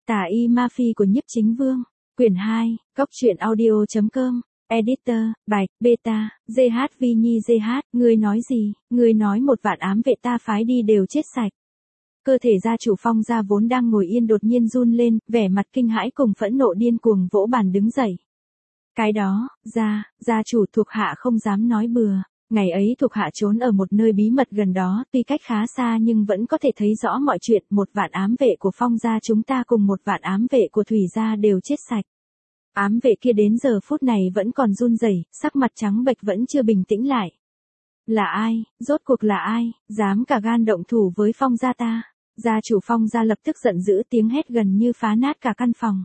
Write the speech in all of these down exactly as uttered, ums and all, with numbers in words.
Tà y ma phi của Nhiếp Chính Vương, quyển hai, cốc truyện audio chấm com, editor, Bạch, Beta, giê hát vê Nhi giê hát, ngươi nói gì, ngươi nói một vạn ám vệ ta phái đi đều chết sạch. Cơ thể gia chủ Phong gia vốn đang ngồi yên đột nhiên run lên, vẻ mặt kinh hãi cùng phẫn nộ điên cuồng vỗ bàn đứng dậy. Cái đó, gia, gia chủ thuộc hạ không dám nói bừa. Ngày ấy thuộc hạ trốn ở một nơi bí mật gần đó, tuy cách khá xa nhưng vẫn có thể thấy rõ mọi chuyện, một vạn ám vệ của Phong gia chúng ta cùng một vạn ám vệ của Thủy gia đều chết sạch. Ám vệ kia đến giờ phút này vẫn còn run rẩy, sắc mặt trắng bệch vẫn chưa bình tĩnh lại. Là ai, rốt cuộc là ai, dám cả gan động thủ với Phong gia ta? Gia chủ Phong gia lập tức giận dữ, tiếng hét gần như phá nát cả căn phòng.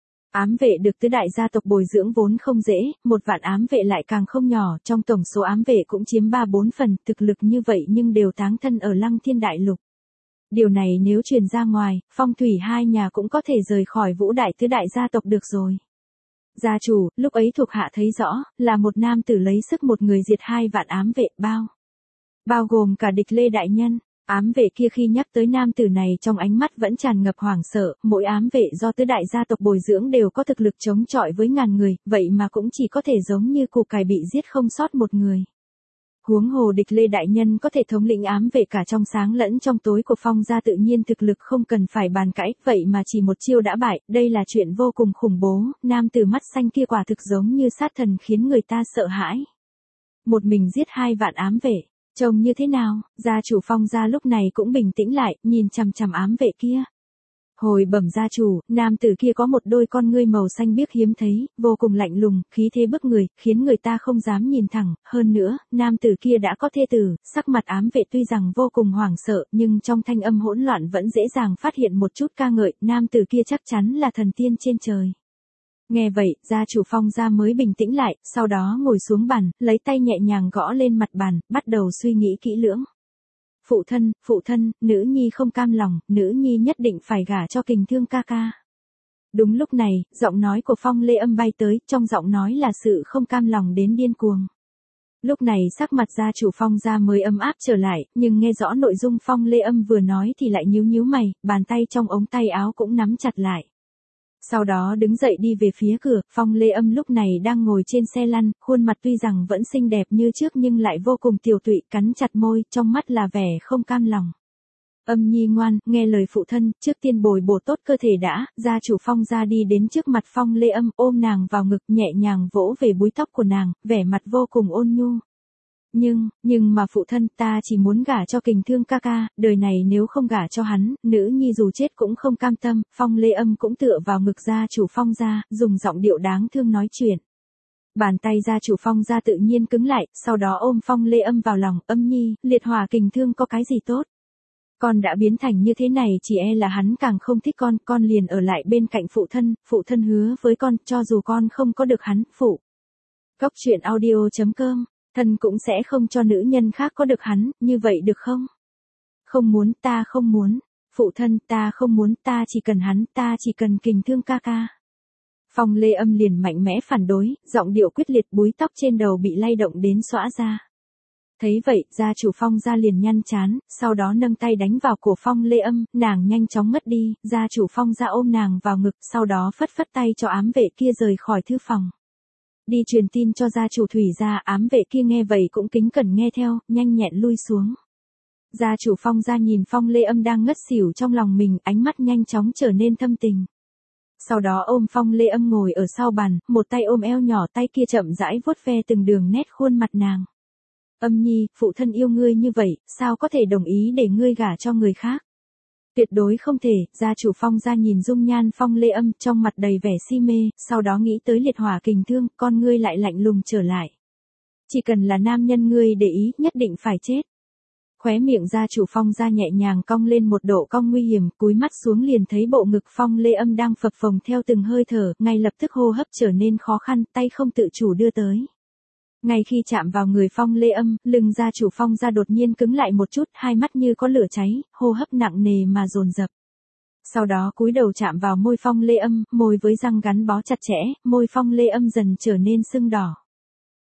Ám vệ được tứ đại gia tộc bồi dưỡng vốn không dễ, một vạn ám vệ lại càng không nhỏ, trong tổng số ám vệ cũng chiếm ba bốn phần, thực lực như vậy nhưng đều táng thân ở Lăng Thiên Đại Lục. Điều này nếu truyền ra ngoài, Phong Thủy hai nhà cũng có thể rời khỏi Vũ Đại tứ đại gia tộc được rồi. Gia chủ, lúc ấy thuộc hạ thấy rõ, là một nam tử lấy sức một người diệt hai vạn ám vệ, bao. Bao gồm cả Địch Lê đại nhân. Ám vệ kia khi nhắc tới nam tử này trong ánh mắt vẫn tràn ngập hoảng sợ, mỗi ám vệ do tứ đại gia tộc bồi dưỡng đều có thực lực chống chọi với ngàn người, vậy mà cũng chỉ có thể giống như củ cải bị giết không sót một người. Huống hồ Địch Lê đại nhân có thể thống lĩnh ám vệ cả trong sáng lẫn trong tối của Phong gia, tự nhiên thực lực không cần phải bàn cãi, vậy mà chỉ một chiêu đã bại, đây là chuyện vô cùng khủng bố, nam tử mắt xanh kia quả thực giống như sát thần khiến người ta sợ hãi. Một mình giết hai vạn ám vệ. Trông như thế nào, gia chủ Phong gia lúc này cũng bình tĩnh lại, nhìn chằm chằm ám vệ kia. Hồi bẩm gia chủ, nam tử kia có một đôi con ngươi màu xanh biếc hiếm thấy, vô cùng lạnh lùng, khí thế bức người, khiến người ta không dám nhìn thẳng, hơn nữa, nam tử kia đã có thê tử, sắc mặt ám vệ tuy rằng vô cùng hoảng sợ, nhưng trong thanh âm hỗn loạn vẫn dễ dàng phát hiện một chút ca ngợi, nam tử kia chắc chắn là thần tiên trên trời. Nghe vậy, gia chủ Phong gia mới bình tĩnh lại, sau đó ngồi xuống bàn, lấy tay nhẹ nhàng gõ lên mặt bàn, bắt đầu suy nghĩ kỹ lưỡng. Phụ thân, phụ thân, nữ nhi không cam lòng, nữ nhi nhất định phải gả cho Kình Thương ca ca. Đúng lúc này, giọng nói của Phong Lê Âm bay tới, trong giọng nói là sự không cam lòng đến điên cuồng. Lúc này sắc mặt gia chủ Phong gia mới ấm áp trở lại, nhưng nghe rõ nội dung Phong Lê Âm vừa nói thì lại nhíu nhíu mày, bàn tay trong ống tay áo cũng nắm chặt lại. Sau đó đứng dậy đi về phía cửa, Phong Lê Âm lúc này đang ngồi trên xe lăn, khuôn mặt tuy rằng vẫn xinh đẹp như trước nhưng lại vô cùng tiều tụy, cắn chặt môi, trong mắt là vẻ không cam lòng. Âm nhi ngoan, nghe lời phụ thân, trước tiên bồi bổ tốt cơ thể đã, gia chủ Phong gia đi đến trước mặt Phong Lê Âm, ôm nàng vào ngực, nhẹ nhàng vỗ về búi tóc của nàng, vẻ mặt vô cùng ôn nhu. Nhưng, nhưng mà phụ thân, ta chỉ muốn gả cho Kình Thương ca ca, đời này nếu không gả cho hắn, nữ nhi dù chết cũng không cam tâm. Phong Lê Âm cũng tựa vào ngực gia chủ Phong gia, dùng giọng điệu đáng thương nói chuyện. Bàn tay gia chủ Phong gia tự nhiên cứng lại, sau đó ôm Phong Lê Âm vào lòng, Âm nhi, liệt hỏa Kình Thương có cái gì tốt? Con đã biến thành như thế này chỉ e là hắn càng không thích con, con liền ở lại bên cạnh phụ thân, phụ thân hứa với con, cho dù con không có được hắn, phụ. Cốc truyện audio chấm com. Thân cũng sẽ không cho nữ nhân khác có được hắn, như vậy được không? Không muốn, ta không muốn. Phụ thân, ta không muốn, ta chỉ cần hắn, ta chỉ cần Kình Thương ca ca. Phong Lê Âm liền mạnh mẽ phản đối, giọng điệu quyết liệt, búi tóc trên đầu bị lay động đến xõa ra. Thấy vậy, gia chủ Phong gia liền nhăn chán, sau đó nâng tay đánh vào cổ Phong Lê Âm, nàng nhanh chóng ngất đi, gia chủ Phong gia ôm nàng vào ngực, sau đó phất phất tay cho ám vệ kia rời khỏi thư phòng. Đi truyền tin cho gia chủ Thủy gia, ám vệ kia nghe vậy cũng kính cẩn nghe theo, nhanh nhẹn lui xuống. Gia chủ Phong gia nhìn Phong Lê Âm đang ngất xỉu trong lòng mình, ánh mắt nhanh chóng trở nên thâm tình. Sau đó ôm Phong Lê Âm ngồi ở sau bàn, một tay ôm eo nhỏ, tay kia chậm rãi vuốt ve từng đường nét khuôn mặt nàng. Âm nhi, phụ thân yêu ngươi như vậy, sao có thể đồng ý để ngươi gả cho người khác? Tuyệt đối không thể. Gia chủ Phong gia nhìn dung nhan Phong Lê Âm trong mặt đầy vẻ si mê, sau đó nghĩ tới liệt hỏa Kình Thương, con ngươi lại lạnh lùng trở lại. Chỉ cần là nam nhân ngươi để ý, nhất định phải chết. Khóe miệng gia chủ Phong gia nhẹ nhàng cong lên một độ cong nguy hiểm, cúi mắt xuống liền thấy bộ ngực Phong Lê Âm đang phập phồng theo từng hơi thở, ngay lập tức hô hấp trở nên khó khăn, tay không tự chủ đưa tới. Ngay khi chạm vào người Phong Lê Âm, lưng gia chủ Phong gia đột nhiên cứng lại một chút, hai mắt như có lửa cháy, hô hấp nặng nề mà dồn dập. Sau đó cúi đầu chạm vào môi Phong Lê Âm, môi với răng gắn bó chặt chẽ, môi Phong Lê Âm dần trở nên sưng đỏ.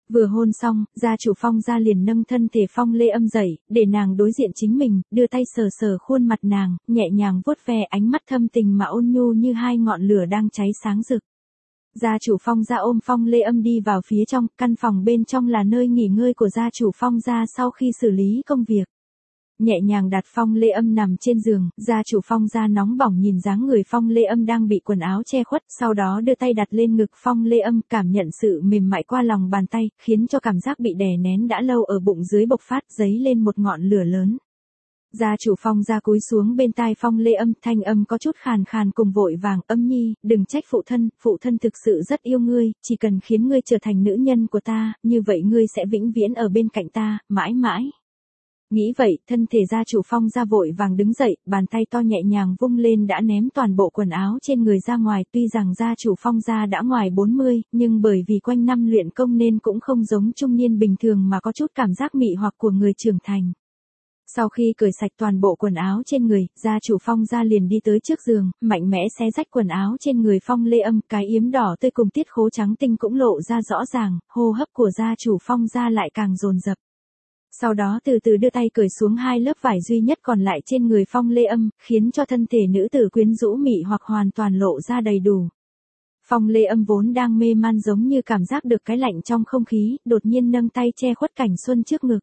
Vừa hôn xong, gia chủ Phong gia liền nâng thân thể Phong Lê Âm dậy, để nàng đối diện chính mình, đưa tay sờ sờ khuôn mặt nàng, nhẹ nhàng vuốt ve, ánh mắt thâm tình mà ôn nhu như hai ngọn lửa đang cháy sáng rực. Gia chủ Phong gia ôm Phong Lê Âm đi vào phía trong, căn phòng bên trong là nơi nghỉ ngơi của gia chủ Phong gia sau khi xử lý công việc. Nhẹ nhàng đặt Phong Lê Âm nằm trên giường, gia chủ Phong gia nóng bỏng nhìn dáng người Phong Lê Âm đang bị quần áo che khuất, sau đó đưa tay đặt lên ngực Phong Lê Âm, cảm nhận sự mềm mại qua lòng bàn tay, khiến cho cảm giác bị đè nén đã lâu ở bụng dưới bộc phát, dấy lên một ngọn lửa lớn. Gia chủ Phong gia cúi xuống bên tai Phong Lê Âm, thanh âm có chút khàn khàn cùng vội vàng, Âm nhi, đừng trách phụ thân, phụ thân thực sự rất yêu ngươi, chỉ cần khiến ngươi trở thành nữ nhân của ta, như vậy ngươi sẽ vĩnh viễn ở bên cạnh ta, mãi mãi. Nghĩ vậy, thân thể gia chủ Phong gia vội vàng đứng dậy, bàn tay to nhẹ nhàng vung lên đã ném toàn bộ quần áo trên người ra ngoài, tuy rằng gia chủ Phong gia đã ngoài bốn mươi, nhưng bởi vì quanh năm luyện công nên cũng không giống trung niên bình thường mà có chút cảm giác mị hoặc của người trưởng thành. Sau khi cởi sạch toàn bộ quần áo trên người, gia chủ Phong gia liền đi tới trước giường, mạnh mẽ xé rách quần áo trên người Phong Lê Âm, cái yếm đỏ tươi cùng tiết khố trắng tinh cũng lộ ra rõ ràng, hô hấp của gia chủ Phong gia lại càng dồn dập. Sau đó từ từ đưa tay cởi xuống hai lớp vải duy nhất còn lại trên người Phong Lê Âm, khiến cho thân thể nữ tử quyến rũ mị hoặc hoàn toàn lộ ra đầy đủ. Phong Lê Âm vốn đang mê man giống như cảm giác được cái lạnh trong không khí, đột nhiên nâng tay che khuất cảnh xuân trước ngực.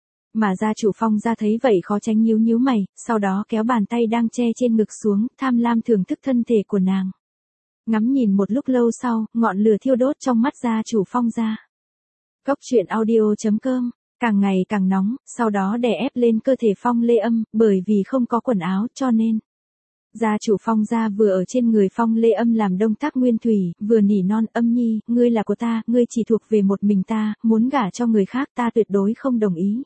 Mà gia chủ Phong gia thấy vậy khó tránh nhíu nhíu mày, sau đó kéo bàn tay đang che trên ngực xuống, tham lam thưởng thức thân thể của nàng. Ngắm nhìn một lúc lâu sau, ngọn lửa thiêu đốt trong mắt gia chủ Phong gia. Cốc truyện audio chấm com càng ngày càng nóng, sau đó đè ép lên cơ thể Phong Lê Âm, bởi vì không có quần áo cho nên. Gia chủ Phong gia vừa ở trên người Phong Lê Âm làm động tác nguyên thủy, vừa nỉ non, Âm nhi, ngươi là của ta, ngươi chỉ thuộc về một mình ta, muốn gả cho người khác ta tuyệt đối không đồng ý.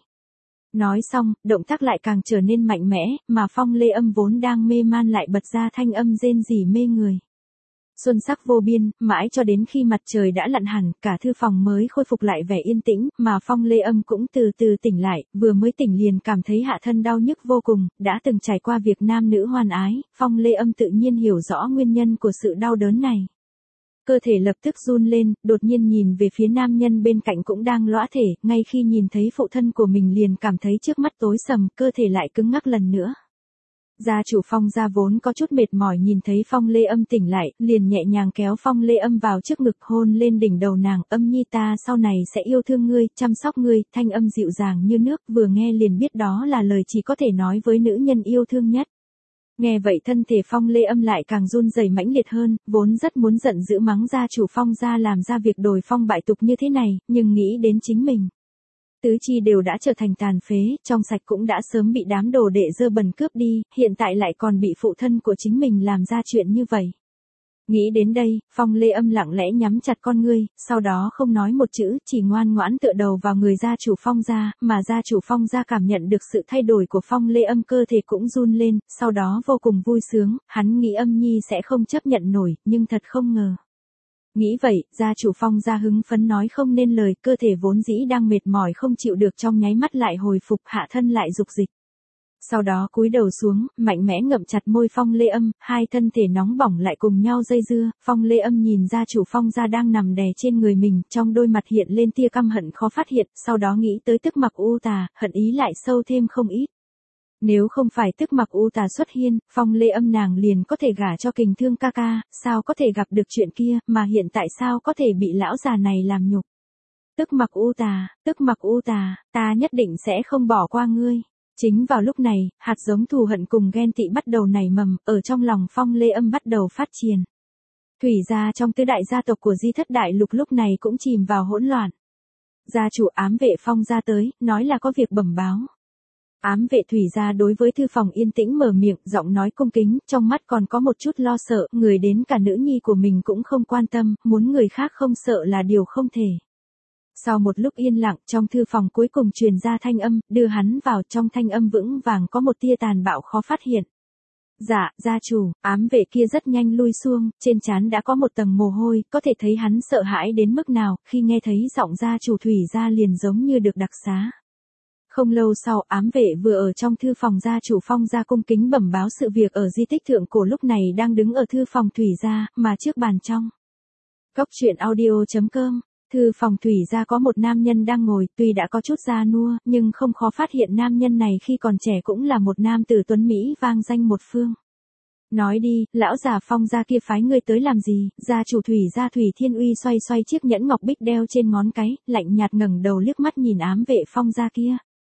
Nói xong, động tác lại càng trở nên mạnh mẽ, mà Phong Lê Âm vốn đang mê man lại bật ra thanh âm rên rỉ mê người. Xuân sắc vô biên, mãi cho đến khi mặt trời đã lặn hẳn, cả thư phòng mới khôi phục lại vẻ yên tĩnh, mà Phong Lê Âm cũng từ từ tỉnh lại, vừa mới tỉnh liền cảm thấy hạ thân đau nhức vô cùng, đã từng trải qua việc nam nữ hoan ái, Phong Lê Âm tự nhiên hiểu rõ nguyên nhân của sự đau đớn này. Cơ thể lập tức run lên, đột nhiên nhìn về phía nam nhân bên cạnh cũng đang lõa thể, ngay khi nhìn thấy phụ thân của mình liền cảm thấy trước mắt tối sầm, cơ thể lại cứng ngắc lần nữa. Gia chủ Phong gia vốn có chút mệt mỏi nhìn thấy Phong Lê Âm tỉnh lại, liền nhẹ nhàng kéo Phong Lê Âm vào trước ngực hôn lên đỉnh đầu nàng, Âm nhi ta sau này sẽ yêu thương ngươi, chăm sóc ngươi, thanh âm dịu dàng như nước, vừa nghe liền biết đó là lời chỉ có thể nói với nữ nhân yêu thương nhất. Nghe vậy thân thể Phong Lê Âm lại càng run rẩy mãnh liệt hơn, vốn rất muốn giận dữ mắng gia chủ Phong gia làm ra việc đồi phong bại tục như thế này, nhưng nghĩ đến chính mình. Tứ chi đều đã trở thành tàn phế, trong sạch cũng đã sớm bị đám đồ đệ dơ bẩn cướp đi, hiện tại lại còn bị phụ thân của chính mình làm ra chuyện như vậy. Nghĩ đến đây, Phong Lê Âm lặng lẽ nhắm chặt con ngươi, sau đó không nói một chữ, chỉ ngoan ngoãn tựa đầu vào người gia chủ Phong gia, mà gia chủ Phong gia cảm nhận được sự thay đổi của Phong Lê Âm, cơ thể cũng run lên, sau đó vô cùng vui sướng, hắn nghĩ Âm nhi sẽ không chấp nhận nổi, nhưng thật không ngờ. Nghĩ vậy, gia chủ Phong gia hứng phấn nói không nên lời, cơ thể vốn dĩ đang mệt mỏi không chịu được trong nháy mắt lại hồi phục, hạ thân lại dục dịch. Sau đó cúi đầu xuống, mạnh mẽ ngậm chặt môi Phong Lê Âm, hai thân thể nóng bỏng lại cùng nhau dây dưa, Phong Lê Âm nhìn gia chủ Phong gia đang nằm đè trên người mình, trong đôi mặt hiện lên tia căm hận khó phát hiện, sau đó nghĩ tới Tức Mặc U Tà, hận ý lại sâu thêm không ít. Nếu không phải Tức Mặc U Tà xuất hiện, Phong Lê Âm nàng liền có thể gả cho Kình Thương ca ca, sao có thể gặp được chuyện kia, mà hiện tại sao có thể bị lão già này làm nhục. Tức Mặc U Tà, Tức Mặc U Tà, ta nhất định sẽ không bỏ qua ngươi. Chính vào lúc này, hạt giống thù hận cùng ghen tị bắt đầu nảy mầm, ở trong lòng Phong Lê Âm bắt đầu phát triển. Thủy gia trong tứ đại gia tộc của Di Thất Đại Lục lúc này cũng chìm vào hỗn loạn. Gia chủ ám vệ Phong gia tới, nói là có việc bẩm báo. Ám vệ Thủy gia đối với thư phòng yên tĩnh mở miệng, giọng nói cung kính, trong mắt còn có một chút lo sợ, người đến cả nữ nhi của mình cũng không quan tâm, muốn người khác không sợ là điều không thể. Sau một lúc yên lặng, trong thư phòng cuối cùng truyền ra thanh âm, đưa hắn vào, trong thanh âm vững vàng có một tia tàn bạo khó phát hiện. Dạ, gia chủ, ám vệ kia rất nhanh lui xuông, trên trán đã có một tầng mồ hôi, có thể thấy hắn sợ hãi đến mức nào, khi nghe thấy giọng gia chủ Thủy gia liền giống như được đặc xá. Không lâu sau, ám vệ vừa ở trong thư phòng gia chủ Phong gia cung kính bẩm báo sự việc ở di tích thượng cổ lúc này đang đứng ở thư phòng Thủy gia, mà trước bàn trong. Cốc truyện audio chấm com Thư phòng Thủy gia có một nam nhân đang ngồi, tuy đã có chút già nua, nhưng không khó phát hiện nam nhân này khi còn trẻ cũng là một nam tử tuấn Mỹ vang danh một phương. Nói đi, lão già Phong gia kia phái ngươi tới làm gì? Gia chủ Thủy gia Thủy Thiên Uy xoay xoay chiếc nhẫn ngọc bích đeo trên ngón cái, lạnh nhạt ngẩng đầu liếc mắt nhìn ám vệ Phong gia kia.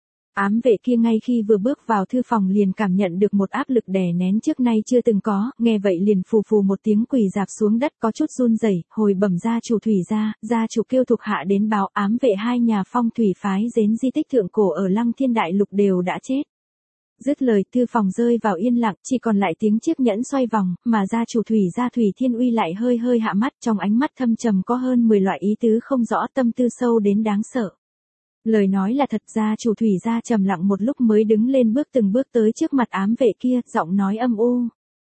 Ám vệ kia ngay khi vừa bước vào thư phòng liền cảm nhận được một áp lực đè nén trước nay chưa từng có, nghe vậy liền phù phù một tiếng quỳ rạp xuống đất có chút run rẩy, hồi bẩm gia chủ Thủy gia, gia chủ kêu thuộc hạ đến báo ám vệ hai nhà Phong Thủy phái đến di tích thượng cổ ở Lăng Thiên Đại Lục đều đã chết. Dứt lời thư phòng rơi vào yên lặng, chỉ còn lại tiếng chiếc nhẫn xoay vòng, mà gia chủ Thủy gia Thủy Thiên Uy lại hơi hơi hạ mắt, trong ánh mắt thâm trầm có hơn mười loại ý tứ không rõ, tâm tư sâu đến đáng sợ. Lời nói là thật, gia chủ Thủy gia trầm lặng một lúc mới đứng lên bước từng bước tới trước mặt ám vệ kia, giọng nói âm u.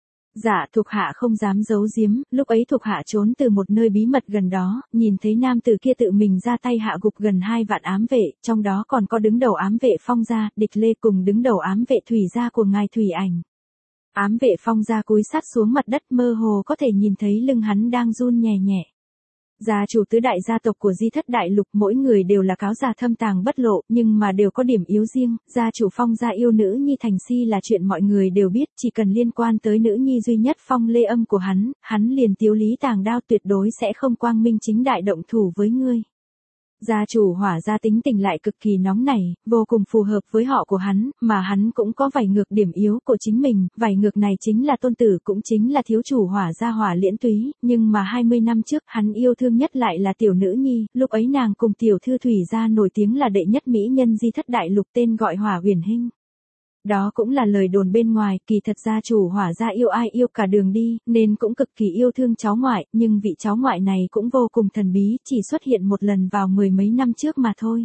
Dạ, thuộc hạ không dám giấu giếm, lúc ấy thuộc hạ trốn từ một nơi bí mật gần đó, nhìn thấy nam tử kia tự mình ra tay hạ gục gần hai vạn ám vệ, trong đó còn có đứng đầu ám vệ Phong gia, Địch Lê cùng đứng đầu ám vệ Thủy gia của ngài Thủy Ảnh. Ám vệ Phong gia cúi sát xuống mặt đất, mơ hồ có thể nhìn thấy lưng hắn đang run nhẹ nhẹ. Gia chủ tứ đại gia tộc của Di Thất Đại Lục mỗi người đều là cáo già thâm tàng bất lộ, nhưng mà đều có điểm yếu riêng, gia chủ Phong gia yêu nữ nhi Thành Si là chuyện mọi người đều biết, chỉ cần liên quan tới nữ nhi duy nhất Phong Lê Âm của hắn, hắn liền tiếu lý tàng đao tuyệt đối sẽ không quang minh chính đại động thủ với ngươi. Gia chủ Hỏa gia tính tình lại cực kỳ nóng nảy, vô cùng phù hợp với họ của hắn, mà hắn cũng có vài ngược điểm yếu của chính mình, vài ngược này chính là tôn tử cũng chính là thiếu chủ Hỏa gia Hỏa Liễn Túy, nhưng mà hai mươi năm trước hắn yêu thương nhất lại là tiểu nữ nhi, lúc ấy nàng cùng tiểu thư Thủy gia nổi tiếng là đệ nhất mỹ nhân Di Thất Đại Lục, tên gọi Hỏa Huyền Hinh. Đó cũng là lời đồn bên ngoài, kỳ thật gia chủ Hỏa gia yêu ai yêu cả đường đi, nên cũng cực kỳ yêu thương cháu ngoại, nhưng vị cháu ngoại này cũng vô cùng thần bí, chỉ xuất hiện một lần vào mười mấy năm trước mà thôi.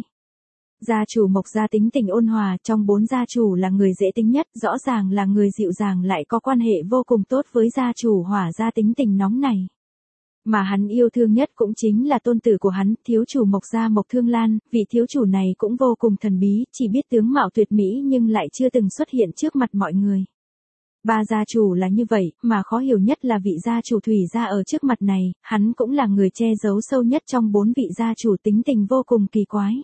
Gia chủ Mộc gia tính tình ôn hòa, trong bốn gia chủ là người dễ tính nhất, rõ ràng là người dịu dàng lại có quan hệ vô cùng tốt với gia chủ Hỏa gia tính tình nóng này. Mà hắn yêu thương nhất cũng chính là tôn tử của hắn, thiếu chủ Mộc gia Mộc Thương Lan, vị thiếu chủ này cũng vô cùng thần bí, chỉ biết tướng mạo tuyệt mỹ nhưng lại chưa từng xuất hiện trước mặt mọi người. Ba gia chủ là như vậy, mà khó hiểu nhất là vị gia chủ Thủy gia ở trước mặt này, hắn cũng là người che giấu sâu nhất trong bốn vị gia chủ, tính tình vô cùng kỳ quái.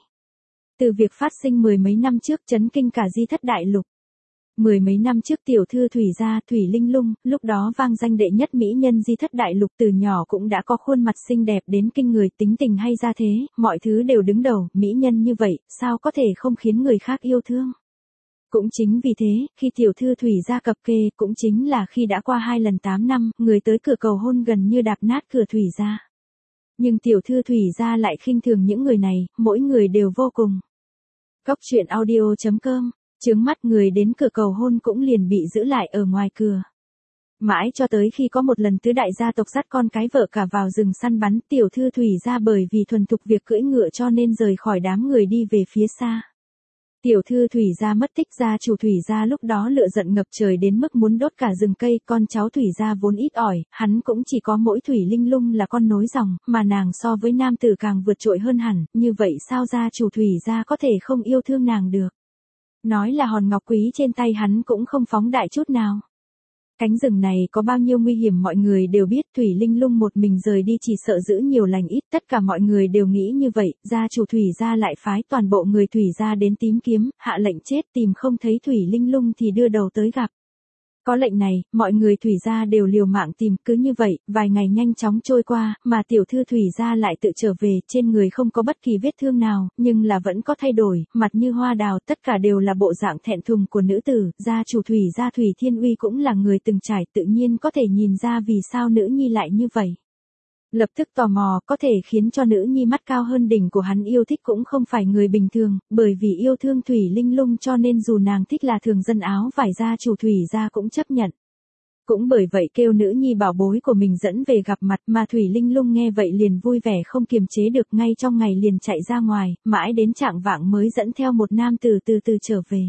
Từ việc phát sinh mười mấy năm trước chấn kinh cả Di Thất Đại Lục. Mười mấy năm trước tiểu thư Thủy gia Thủy Linh Lung, lúc đó vang danh đệ nhất mỹ nhân Di Thất Đại Lục, từ nhỏ cũng đã có khuôn mặt xinh đẹp đến kinh người, tính tình hay ra thế, mọi thứ đều đứng đầu, mỹ nhân như vậy, sao có thể không khiến người khác yêu thương. Cũng chính vì thế, khi tiểu thư Thủy gia cập kê, cũng chính là khi đã qua hai lần tám năm, người tới cửa cầu hôn gần như đạp nát cửa Thủy gia. Nhưng tiểu thư Thủy gia lại khinh thường những người này, mỗi người đều vô cùng. Cốc truyện audio chấm com. Chướng mắt người đến cửa cầu hôn cũng liền bị giữ lại ở ngoài cửa. Mãi cho tới khi có một lần tứ đại gia tộc dắt con cái vợ cả vào rừng săn bắn, tiểu thư Thủy gia bởi vì thuần thục việc cưỡi ngựa cho nên rời khỏi đám người đi về phía xa. Tiểu thư Thủy gia mất tích, gia chủ Thủy gia lúc đó lửa giận ngập trời đến mức muốn đốt cả rừng cây, con cháu Thủy gia vốn ít ỏi, hắn cũng chỉ có mỗi Thủy Linh Lung là con nối dòng, mà nàng so với nam tử càng vượt trội hơn hẳn, như vậy sao gia chủ Thủy gia có thể không yêu thương nàng được. Nói là hòn ngọc quý trên tay hắn cũng không phóng đại chút nào. Cánh rừng này có bao nhiêu nguy hiểm mọi người đều biết, Thủy Linh Lung một mình rời đi chỉ sợ giữ nhiều lành ít, tất cả mọi người đều nghĩ như vậy, gia chủ Thủy gia lại phái toàn bộ người Thủy gia đến tìm kiếm, hạ lệnh chết, tìm không thấy Thủy Linh Lung thì đưa đầu tới gặp. Có lệnh này, mọi người Thủy gia đều liều mạng tìm, cứ như vậy, vài ngày nhanh chóng trôi qua, mà tiểu thư Thủy gia lại tự trở về, trên người không có bất kỳ vết thương nào, nhưng là vẫn có thay đổi, mặt như hoa đào, tất cả đều là bộ dạng thẹn thùng của nữ tử, gia chủ Thủy gia Thủy Thiên Uy cũng là người từng trải, tự nhiên có thể nhìn ra vì sao nữ nhi lại như vậy. Lập tức tò mò, có thể khiến cho nữ nhi mắt cao hơn đỉnh của hắn yêu thích cũng không phải người bình thường, bởi vì yêu thương Thủy Linh Lung cho nên dù nàng thích là thường dân áo vải gia chủ Thủy gia cũng chấp nhận. Cũng bởi vậy kêu nữ nhi bảo bối của mình dẫn về gặp mặt, mà Thủy Linh Lung nghe vậy liền vui vẻ không kiềm chế được, ngay trong ngày liền chạy ra ngoài, mãi đến trạng vạng mới dẫn theo một nam tử từ từ trở về.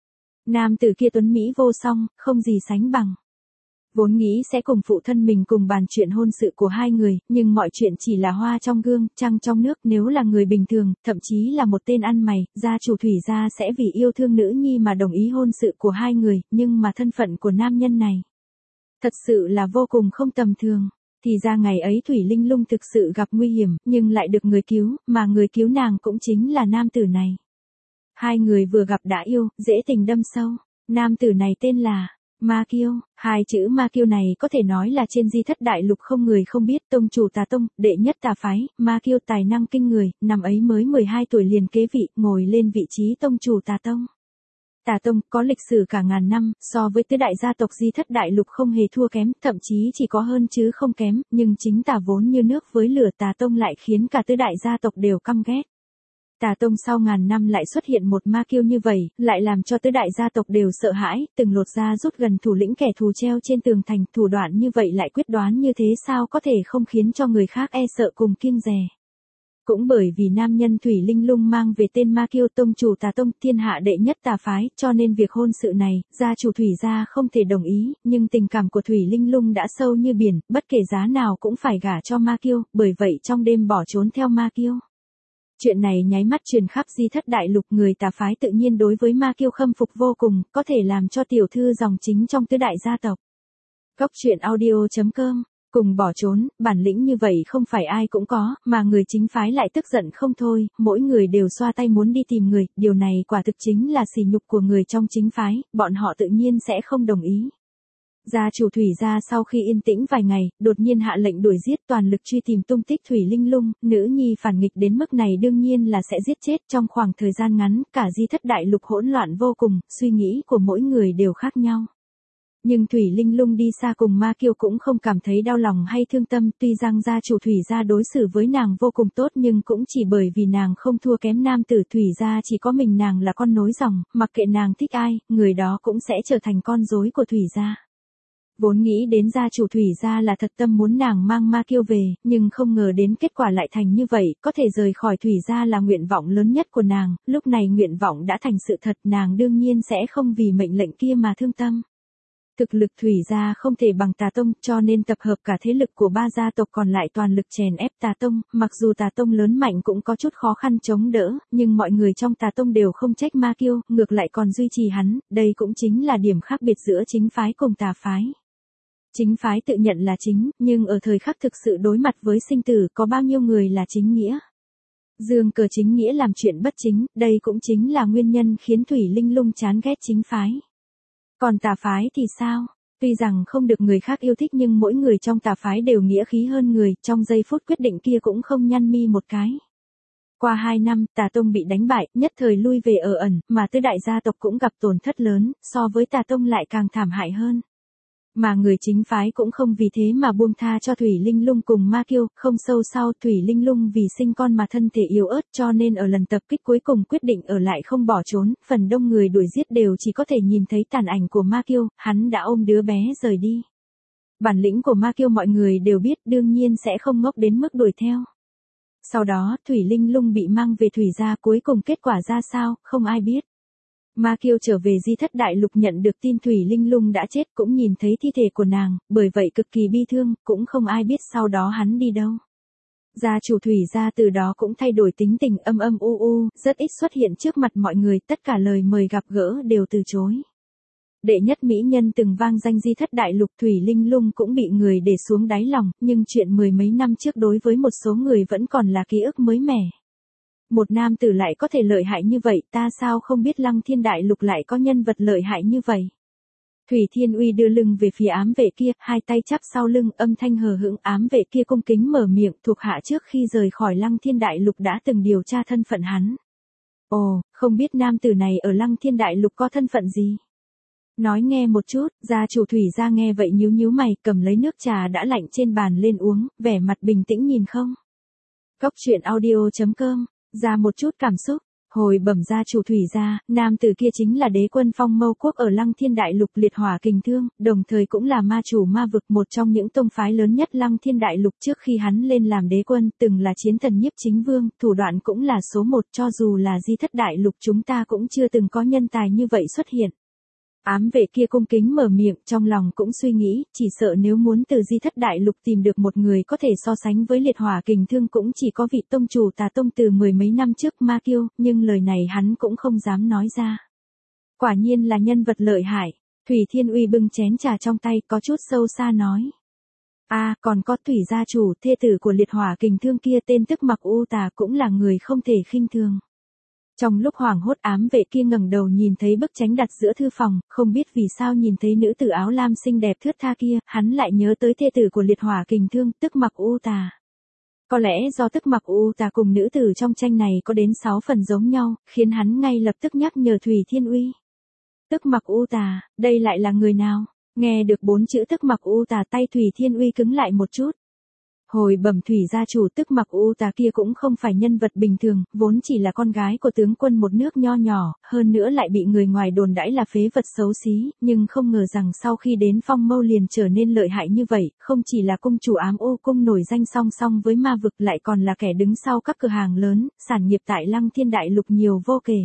Nam tử kia tuấn mỹ vô song, không gì sánh bằng. Vốn nghĩ sẽ cùng phụ thân mình cùng bàn chuyện hôn sự của hai người, nhưng mọi chuyện chỉ là hoa trong gương, trăng trong nước, nếu là người bình thường, thậm chí là một tên ăn mày, gia chủ Thủy gia sẽ vì yêu thương nữ nhi mà đồng ý hôn sự của hai người, nhưng mà thân phận của nam nhân này thật sự là vô cùng không tầm thường. Thì ra ngày ấy Thủy Linh Lung thực sự gặp nguy hiểm, nhưng lại được người cứu, mà người cứu nàng cũng chính là nam tử này. Hai người vừa gặp đã yêu, dễ tình đâm sâu. Nam tử này tên là Ma Kiêu. Hai chữ Ma Kiêu này có thể nói là trên Di Thất Đại Lục không người không biết. Tông chủ Tà Tông, đệ nhất tà phái, Ma Kiêu tài năng kinh người, năm ấy mới mười hai tuổi liền kế vị, ngồi lên vị trí tông chủ Tà Tông. Tà Tông có lịch sử cả ngàn năm, so với tứ đại gia tộc Di Thất Đại Lục không hề thua kém, thậm chí chỉ có hơn chứ không kém, nhưng chính Tà vốn như nước với lửa, Tà Tông lại khiến cả tứ đại gia tộc đều căm ghét. Tà Tông sau ngàn năm lại xuất hiện một Ma Kiêu như vậy, lại làm cho tứ đại gia tộc đều sợ hãi, từng lột ra rút gần thủ lĩnh kẻ thù treo trên tường thành, thủ đoạn như vậy lại quyết đoán như thế sao có thể không khiến cho người khác e sợ cùng kiêng dè. Cũng bởi vì nam nhân Thủy Linh Lung mang về tên Ma Kiêu, tông chủ Tà Tông, thiên hạ đệ nhất tà phái, cho nên việc hôn sự này, gia chủ Thủy gia không thể đồng ý, nhưng tình cảm của Thủy Linh Lung đã sâu như biển, bất kể giá nào cũng phải gả cho Ma Kiêu, bởi vậy trong đêm bỏ trốn theo Ma Kiêu. Chuyện này nháy mắt truyền khắp Di Thất Đại Lục, người tà phái tự nhiên đối với Ma Kiêu khâm phục vô cùng, có thể làm cho tiểu thư dòng chính trong tứ đại gia tộc. Góc truyện audio chấm com. Cùng bỏ trốn, bản lĩnh như vậy không phải ai cũng có, mà người chính phái lại tức giận không thôi, mỗi người đều xoa tay muốn đi tìm người, điều này quả thực chính là sỉ nhục của người trong chính phái, bọn họ tự nhiên sẽ không đồng ý. Gia chủ Thủy gia sau khi yên tĩnh vài ngày, đột nhiên hạ lệnh đuổi giết, toàn lực truy tìm tung tích Thủy Linh Lung, nữ nhi phản nghịch đến mức này đương nhiên là sẽ giết chết. Trong khoảng thời gian ngắn, cả Di Thất Đại Lục hỗn loạn vô cùng, suy nghĩ của mỗi người đều khác nhau. Nhưng Thủy Linh Lung đi xa cùng Ma Kiêu cũng không cảm thấy đau lòng hay thương tâm, tuy rằng gia chủ Thủy gia đối xử với nàng vô cùng tốt nhưng cũng chỉ bởi vì nàng không thua kém nam tử Thủy gia, chỉ có mình nàng là con nối dòng, mặc kệ nàng thích ai, người đó cũng sẽ trở thành con rối của Thủy gia. Vốn nghĩ đến gia chủ Thủy gia là thật tâm muốn nàng mang Ma Kiêu về, nhưng không ngờ đến kết quả lại thành như vậy, có thể rời khỏi Thủy gia là nguyện vọng lớn nhất của nàng, lúc này nguyện vọng đã thành sự thật, nàng đương nhiên sẽ không vì mệnh lệnh kia mà thương tâm. Thực lực Thủy gia không thể bằng Tà Tông, cho nên tập hợp cả thế lực của ba gia tộc còn lại toàn lực chèn ép Tà Tông, mặc dù Tà Tông lớn mạnh cũng có chút khó khăn chống đỡ, nhưng mọi người trong Tà Tông đều không trách Ma Kiêu, ngược lại còn duy trì hắn, đây cũng chính là điểm khác biệt giữa chính phái cùng tà phái. Chính phái tự nhận là chính, nhưng ở thời khắc thực sự đối mặt với sinh tử, có bao nhiêu người là chính nghĩa. Dương cờ chính nghĩa làm chuyện bất chính, đây cũng chính là nguyên nhân khiến Thủy Linh Lung chán ghét chính phái. Còn tà phái thì sao? Tuy rằng không được người khác yêu thích nhưng mỗi người trong tà phái đều nghĩa khí hơn người, trong giây phút quyết định kia cũng không nhăn mi một cái. Qua hai năm, Tà Tông bị đánh bại, nhất thời lui về ở ẩn, mà tứ đại gia tộc cũng gặp tổn thất lớn, so với Tà Tông lại càng thảm hại hơn. Mà người chính phái cũng không vì thế mà buông tha cho Thủy Linh Lung cùng Ma Kiêu, không sâu sau Thủy Linh Lung vì sinh con mà thân thể yếu ớt cho nên ở lần tập kích cuối cùng quyết định ở lại không bỏ trốn, phần đông người đuổi giết đều chỉ có thể nhìn thấy tàn ảnh của Ma Kiêu, hắn đã ôm đứa bé rời đi. Bản lĩnh của Ma Kiêu mọi người đều biết, đương nhiên sẽ không ngốc đến mức đuổi theo. Sau đó, Thủy Linh Lung bị mang về Thủy gia, cuối cùng kết quả ra sao, không ai biết. Ma Kiêu trở về Di Thất Đại Lục nhận được tin Thủy Linh Lung đã chết, cũng nhìn thấy thi thể của nàng, bởi vậy cực kỳ bi thương, cũng không ai biết sau đó hắn đi đâu. Gia chủ Thủy gia từ đó cũng thay đổi tính tình, âm âm u u, rất ít xuất hiện trước mặt mọi người, tất cả lời mời gặp gỡ đều từ chối. Đệ nhất mỹ nhân từng vang danh Di Thất Đại Lục, Thủy Linh Lung cũng bị người để xuống đáy lòng, nhưng chuyện mười mấy năm trước đối với một số người vẫn còn là ký ức mới mẻ. Một nam tử lại có thể lợi hại như vậy, ta sao không biết Lăng Thiên Đại Lục lại có nhân vật lợi hại như vậy. Thủy Thiên Uy đưa lưng về phía ám vệ kia, hai tay chắp sau lưng, âm thanh hờ hững, ám vệ kia cung kính mở miệng, thuộc hạ trước khi rời khỏi Lăng Thiên Đại Lục đã từng điều tra thân phận hắn. Ồ, không biết nam tử này ở Lăng Thiên Đại Lục có thân phận gì? Nói nghe một chút, gia chủ Thủy gia nghe vậy nhíu nhíu mày, cầm lấy nước trà đã lạnh trên bàn lên uống, vẻ mặt bình tĩnh nhìn không. Góc truyện audio chấm com, ra một chút cảm xúc. Hồi bẩm gia chủ Thủy gia, nam tử kia chính là đế quân Phong Mâu Quốc ở Lăng Thiên Đại Lục, liệt hỏa kình thương, đồng thời cũng là ma chủ ma vực, một trong những tông phái lớn nhất Lăng Thiên Đại Lục. Trước khi hắn lên làm đế quân, từng là chiến thần nhiếp chính vương, thủ đoạn cũng là số một, cho dù là Di Thất Đại Lục chúng ta cũng chưa từng có nhân tài như vậy xuất hiện. Ám vệ kia cung kính mở miệng, trong lòng cũng suy nghĩ, chỉ sợ nếu muốn từ Di Thất Đại Lục tìm được một người có thể so sánh với liệt hỏa kình thương cũng chỉ có vị tông chủ Tà Tông từ mười mấy năm trước, Ma Kiêu, nhưng lời này hắn cũng không dám nói ra. Quả nhiên là nhân vật lợi hại. Thủy Thiên Uy bưng chén trà trong tay, có chút sâu xa nói. À, còn có Thủy gia chủ, thê tử của liệt hỏa kình thương kia tên Tức Mặc U Tà cũng là người không thể khinh thường. Trong lúc hoảng hốt ám vệ kia ngẩng đầu nhìn thấy bức tránh đặt giữa thư phòng, không biết vì sao nhìn thấy nữ tử áo lam xinh đẹp thướt tha kia, hắn lại nhớ tới thê tử của liệt hỏa kình thương, Tức Mặc U Tà. Có lẽ do Tức Mặc U Tà cùng nữ tử trong tranh này có đến sáu phần giống nhau, khiến hắn ngay lập tức nhắc nhở Thủy Thiên Uy. Tức Mặc U Tà, đây lại là người nào? Nghe được bốn chữ Tức Mặc U Tà, tay Thủy Thiên Uy cứng lại một chút. Hồi bẩm Thủy gia chủ, Tức Mặc U Tà kia cũng không phải nhân vật bình thường, vốn chỉ là con gái của tướng quân một nước nho nhỏ, hơn nữa lại bị người ngoài đồn đãi là phế vật xấu xí, nhưng không ngờ rằng sau khi đến Phong Mâu liền trở nên lợi hại như vậy, không chỉ là cung chủ ám ô cung nổi danh song song với ma vực, lại còn là kẻ đứng sau các cửa hàng lớn, sản nghiệp tại Lăng Thiên Đại Lục nhiều vô kể.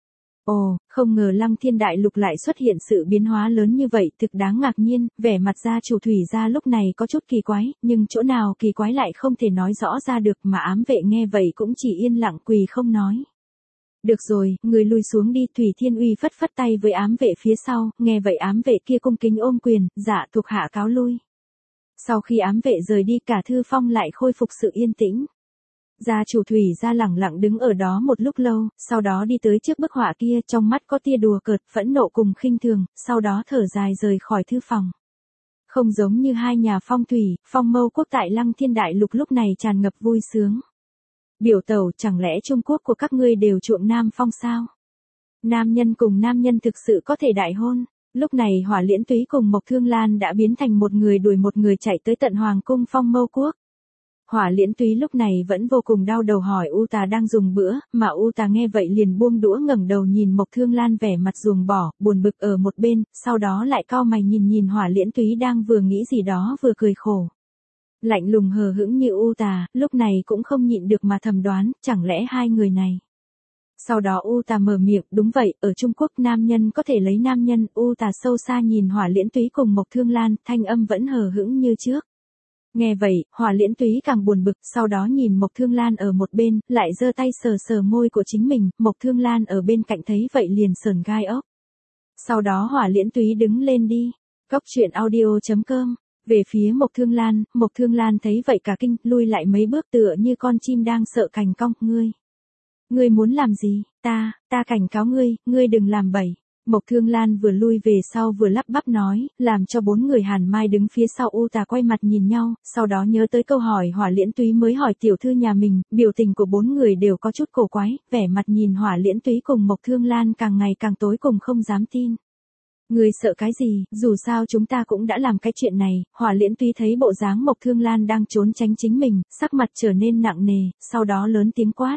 Ồ, không ngờ Lăng Thiên Đại Lục lại xuất hiện sự biến hóa lớn như vậy, thực đáng ngạc nhiên, vẻ mặt gia chủ Thủy gia lúc này có chút kỳ quái, nhưng chỗ nào kỳ quái lại không thể nói rõ ra được, mà ám vệ nghe vậy cũng chỉ yên lặng quỳ không nói. Được rồi, người lui xuống đi. Thủy Thiên Uy phất phất tay với ám vệ phía sau, nghe vậy ám vệ kia cung kính ôm quyền, dạ thuộc hạ cáo lui. Sau khi ám vệ rời đi, cả thư phong lại khôi phục sự yên tĩnh. Gia chủ Thủy gia lẳng lặng đứng ở đó một lúc lâu, sau đó đi tới trước bức họa kia, trong mắt có tia đùa cợt, phẫn nộ cùng khinh thường, sau đó thở dài rời khỏi thư phòng. Không giống như hai nhà Phong Thủy, Phong Mâu quốc tại Lăng Thiên Đại Lục lúc này tràn ngập vui sướng. Biểu tẩu, chẳng lẽ Trung Quốc của các ngươi đều chuộng Nam Phong sao? Nam nhân cùng nam nhân thực sự có thể đại hôn. Lúc này Hỏa Liễn Túy cùng Mộc Thương Lan đã biến thành một người đuổi một người chạy tới tận Hoàng cung Phong Mâu quốc. Hỏa Liễn Túy lúc này vẫn vô cùng đau đầu hỏi U Tà đang dùng bữa, mà U Tà nghe vậy liền buông đũa ngẩng đầu nhìn Mộc Thương Lan vẻ mặt ruồng bỏ, buồn bực ở một bên, sau đó lại cau mày nhìn nhìn Hỏa Liễn Túy đang vừa nghĩ gì đó vừa cười khổ. Lạnh lùng hờ hững như U Tà, lúc này cũng không nhịn được mà thầm đoán, chẳng lẽ hai người này. Sau đó U Tà mở miệng, đúng vậy, ở Trung Quốc nam nhân có thể lấy nam nhân. U Tà sâu xa nhìn Hỏa Liễn Túy cùng Mộc Thương Lan, thanh âm vẫn hờ hững như trước. Nghe vậy, Hỏa Liễn Túy càng buồn bực, sau đó nhìn Mộc Thương Lan ở một bên, lại giơ tay sờ sờ môi của chính mình, Mộc Thương Lan ở bên cạnh thấy vậy liền sờn gai ốc. Sau đó Hỏa Liễn Túy đứng lên đi. Cốc truyện audio chấm com. Về phía Mộc Thương Lan, Mộc Thương Lan thấy vậy cả kinh, lui lại mấy bước tựa như con chim đang sợ cành cong, ngươi. Ngươi muốn làm gì? Ta, ta cảnh cáo ngươi, ngươi đừng làm bậy. Mộc Thương Lan vừa lui về sau vừa lắp bắp nói, làm cho bốn người Hàn Mai đứng phía sau U Tà quay mặt nhìn nhau, sau đó nhớ tới câu hỏi Hỏa Liễn Túy mới hỏi tiểu thư nhà mình, biểu tình của bốn người đều có chút cổ quái, vẻ mặt nhìn Hỏa Liễn Túy cùng Mộc Thương Lan càng ngày càng tối cùng không dám tin. Ngươi sợ cái gì, dù sao chúng ta cũng đã làm cái chuyện này. Hỏa Liễn Túy thấy bộ dáng Mộc Thương Lan đang trốn tránh chính mình, sắc mặt trở nên nặng nề, sau đó lớn tiếng quát.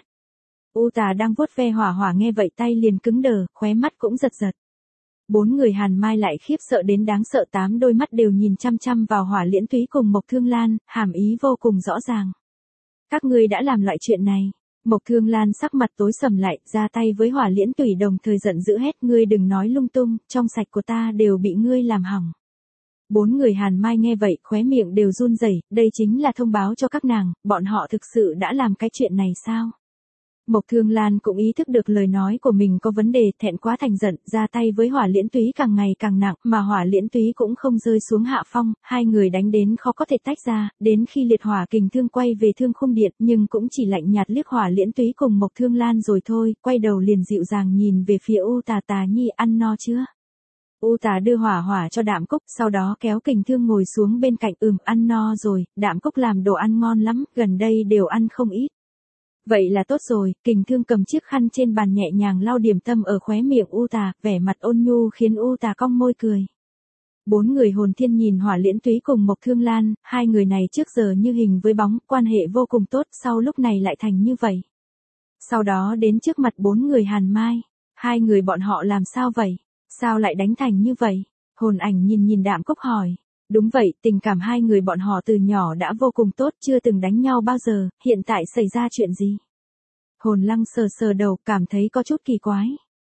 U Tà đang vuốt ve hỏa hỏa nghe vậy tay liền cứng đờ, khóe mắt cũng giật giật. Bốn người Hàn Mai lại khiếp sợ đến đáng sợ, tám đôi mắt đều nhìn chăm chăm vào Hỏa Liễn Túy cùng Mộc Thương Lan, hàm ý vô cùng rõ ràng. Các ngươi đã làm loại chuyện này. Mộc Thương Lan sắc mặt tối sầm lại, ra tay với Hỏa Liễn Túy đồng thời giận dữ hét, ngươi đừng nói lung tung, trong sạch của ta đều bị ngươi làm hỏng. Bốn người Hàn Mai nghe vậy, khóe miệng đều run rẩy, đây chính là thông báo cho các nàng, bọn họ thực sự đã làm cái chuyện này sao? Mộc Thương Lan cũng ý thức được lời nói của mình có vấn đề, thẹn quá thành giận, ra tay với Hỏa Liễn Túy càng ngày càng nặng, mà Hỏa Liễn Túy cũng không rơi xuống hạ phong, hai người đánh đến khó có thể tách ra, đến khi liệt hỏa kình thương quay về Thương Khung Điện, nhưng cũng chỉ lạnh nhạt liếc Hỏa Liễn Túy cùng Mộc Thương Lan rồi thôi, quay đầu liền dịu dàng nhìn về phía U Tà, Tà nhi ăn no chưa? U Tà đưa hỏa hỏa cho Đạm Cúc, sau đó kéo kình thương ngồi xuống bên cạnh, ừm, ăn no rồi, Đạm Cúc làm đồ ăn ngon lắm, gần đây đều ăn không ít. Vậy là tốt rồi. Kình thương cầm chiếc khăn trên bàn nhẹ nhàng lau điểm tâm ở khóe miệng U Tà, vẻ mặt ôn nhu khiến U Tà cong môi cười. Bốn người hồn thiên nhìn Hỏa Liễn Túy cùng Mộc Thương Lan, hai người này trước giờ như hình với bóng, quan hệ vô cùng tốt, sau lúc này lại thành như vậy. Sau đó đến trước mặt bốn người Hàn Mai, hai người bọn họ làm sao vậy? Sao lại đánh thành như vậy? Hồn ảnh nhìn nhìn Đạm Cúc hỏi. Đúng vậy, tình cảm hai người bọn họ từ nhỏ đã vô cùng tốt, chưa từng đánh nhau bao giờ, hiện tại xảy ra chuyện gì? Hồn Lăng sờ sờ đầu, cảm thấy có chút kỳ quái.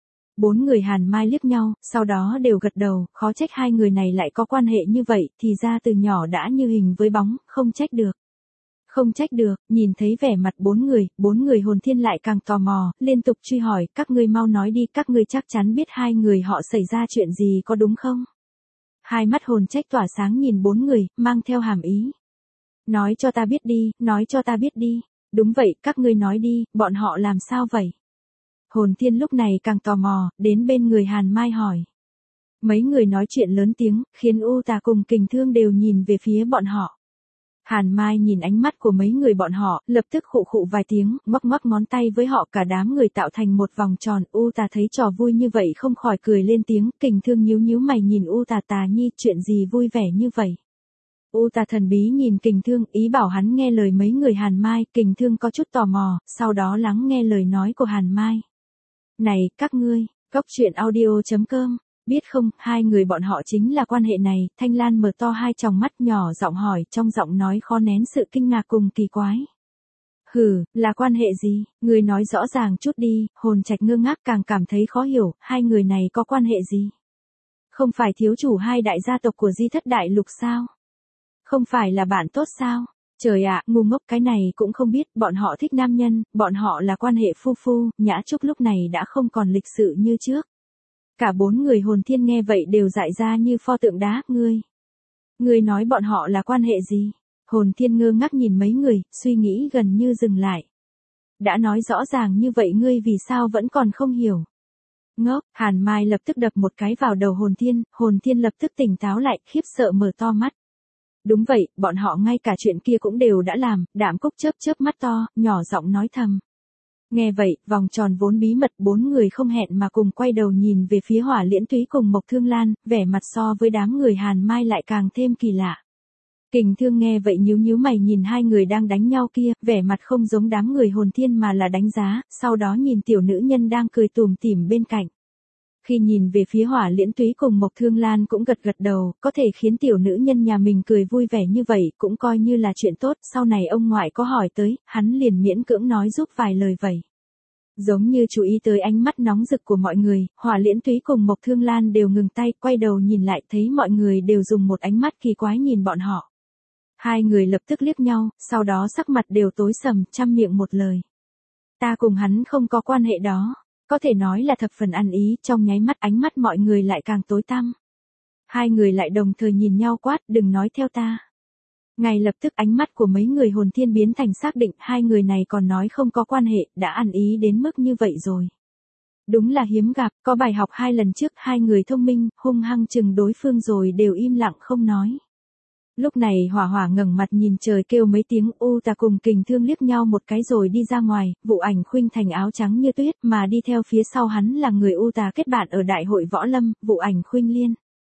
Bốn người Hàn Mai liếc nhau, sau đó đều gật đầu, khó trách hai người này lại có quan hệ như vậy, thì ra từ nhỏ đã như hình với bóng, không trách được. Không trách được, nhìn thấy vẻ mặt bốn người, bốn người hồn thiên lại càng tò mò, liên tục truy hỏi, các ngươi mau nói đi, các ngươi chắc chắn biết hai người họ xảy ra chuyện gì có đúng không? Hai mắt hồn trách tỏa sáng nhìn bốn người, mang theo hàm ý. Nói cho ta biết đi, nói cho ta biết đi. Đúng vậy, các ngươi nói đi, bọn họ làm sao vậy? Hồn Thiên lúc này càng tò mò, đến bên người Hàn Mai hỏi. Mấy người nói chuyện lớn tiếng, khiến U Tà cùng Kình Thương đều nhìn về phía bọn họ. Hàn Mai nhìn ánh mắt của mấy người bọn họ, lập tức khụ khụ vài tiếng, ngoắc ngoắc ngón tay với họ, cả đám người tạo thành một vòng tròn. U Tà thấy trò vui như vậy không khỏi cười lên tiếng. Kình Thương nhíu nhíu mày nhìn U Tà. Tà Nhi, chuyện gì vui vẻ như vậy? U Tà thần bí nhìn Kình Thương, ý bảo hắn nghe lời mấy người Hàn Mai. Kình Thương có chút tò mò, sau đó lắng nghe lời nói của Hàn Mai. Này, các ngươi, Cốc Truyện Audio chấm com, biết không, hai người bọn họ chính là quan hệ này. Thanh Lan mở to hai tròng mắt nhỏ giọng hỏi, trong giọng nói khó nén sự kinh ngạc cùng kỳ quái. Hừ, là quan hệ gì, ngươi nói rõ ràng chút đi. Hồn Trạch ngơ ngác càng cảm thấy khó hiểu, hai người này có quan hệ gì? Không phải thiếu chủ hai đại gia tộc của Di Thất Đại Lục sao? Không phải là bạn tốt sao? Trời ạ, ngu ngốc, cái này cũng không biết. Bọn họ thích nam nhân, bọn họ là quan hệ phu phu. Nhã Trúc lúc này đã không còn lịch sự như trước. Cả bốn người Hồn Thiên nghe vậy đều dại ra như pho tượng đá. Ngươi, ngươi nói bọn họ là quan hệ gì? Hồn Thiên ngơ ngác nhìn mấy người, suy nghĩ gần như dừng lại. Đã nói rõ ràng như vậy ngươi vì sao vẫn còn không hiểu? Ngốc, Hàn Mai lập tức đập một cái vào đầu Hồn Thiên. Hồn Thiên lập tức tỉnh táo lại, khiếp sợ mở to mắt. Đúng vậy, bọn họ ngay cả chuyện kia cũng đều đã làm. Đạm Cúc chớp chớp mắt to, nhỏ giọng nói thầm. Nghe vậy, vòng tròn vốn bí mật, bốn người không hẹn mà cùng quay đầu nhìn về phía Hỏa Liễn Túy cùng Mộc Thương Lan, vẻ mặt so với đám người Hàn Mai lại càng thêm kỳ lạ. Kình Thương nghe vậy nhíu nhíu mày nhìn hai người đang đánh nhau kia, vẻ mặt không giống đám người Hồn Thiên mà là đánh giá, sau đó nhìn tiểu nữ nhân đang cười tủm tỉm bên cạnh. Khi nhìn về phía Hỏa Liễn Túy cùng Mộc Thương Lan cũng gật gật đầu, có thể khiến tiểu nữ nhân nhà mình cười vui vẻ như vậy cũng coi như là chuyện tốt. Sau này ông ngoại có hỏi tới, hắn liền miễn cưỡng nói giúp vài lời vậy. Giống như chú ý tới ánh mắt nóng rực của mọi người, Hỏa Liễn Túy cùng Mộc Thương Lan đều ngừng tay, quay đầu nhìn lại, thấy mọi người đều dùng một ánh mắt kỳ quái nhìn bọn họ. Hai người lập tức liếc nhau, sau đó sắc mặt đều tối sầm, trăm miệng một lời. Ta cùng hắn không có quan hệ đó. Có thể nói là thập phần ăn ý, trong nháy mắt ánh mắt mọi người lại càng tối tăm. Hai người lại đồng thời nhìn nhau quát, đừng nói theo ta. Ngay lập tức ánh mắt của mấy người Hồn Thiên biến thành xác định, hai người này còn nói không có quan hệ, đã ăn ý đến mức như vậy rồi. Đúng là hiếm gặp, có bài học hai lần trước, hai người thông minh, hung hăng chừng đối phương rồi đều im lặng không nói. Lúc này Hỏa Hỏa ngẩng mặt nhìn trời kêu mấy tiếng. U Tà cùng Kình Thương liếc nhau một cái rồi đi ra ngoài. Vụ Ảnh Khuynh Thành áo trắng như tuyết, mà đi theo phía sau hắn là người U Tà kết bạn ở đại hội võ lâm, Vụ Ảnh Khuynh Liên.